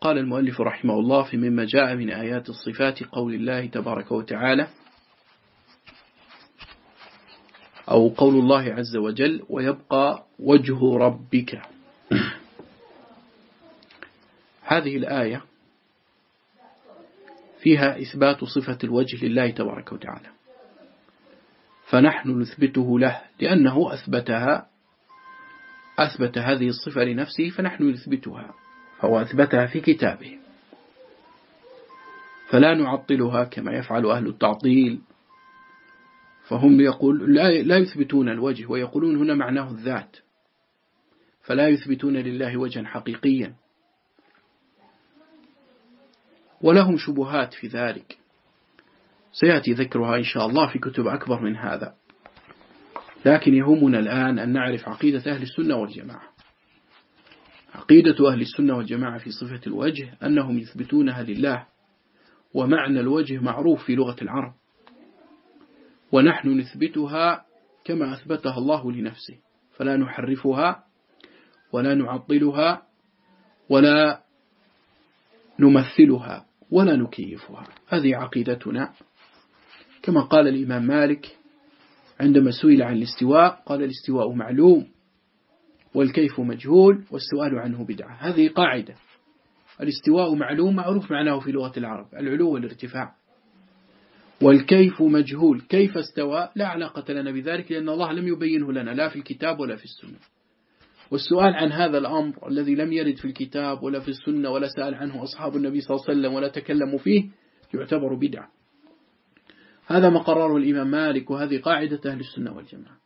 قال المؤلف رحمه الله في مما جاء من آيات الصفات قول الله تبارك وتعالى أو قول الله عز وجل ويبقى وجه ربك. هذه الآية فيها إثبات صفة الوجه لله تبارك وتعالى، فنحن نثبته له لأنه أثبت هذه الصفة لنفسه، فنحن نثبتها، فهو أثبتها في كتابه، فلا نعطلها كما يفعل أهل التعطيل، فهم لا يثبتون الوجه ويقولون هنا معناه الذات، فلا يثبتون لله وجها حقيقيا، ولهم شبهات في ذلك سيأتي ذكرها إن شاء الله في كتب أكبر من هذا. لكن يهمنا الآن أن نعرف عقيدة أهل السنة والجماعة. عقيدة أهل السنة والجماعة في صفة الوجه أنهم يثبتونها لله، ومعنى الوجه معروف في لغة العرب، ونحن نثبتها كما أثبتها الله لنفسه، فلا نحرفها ولا نعطلها ولا نمثلها ولا نكيفها. هذه عقيدتنا، كما قال الإمام مالك عندما سئل عن الاستواء قال الاستواء معلوم والكيف مجهول والسؤال عنه بدعة. هذه قاعدة، الاستواء معلوم معروف معناه في لغة العرب العلو والارتفاع، والكيف مجهول كيف استوى لا علاقة لنا بذلك، لأن الله لم يبينه لنا لا في الكتاب ولا في السنة. والسؤال عن هذا الأمر الذي لم يرد في الكتاب ولا في السنة ولا سأل عنه أصحاب النبي صلى الله عليه وسلم ولا تكلموا فيه يعتبر بدعة. هذا ما قرره الإمام مالك، وهذه قاعدة أهل السنة والجماعة.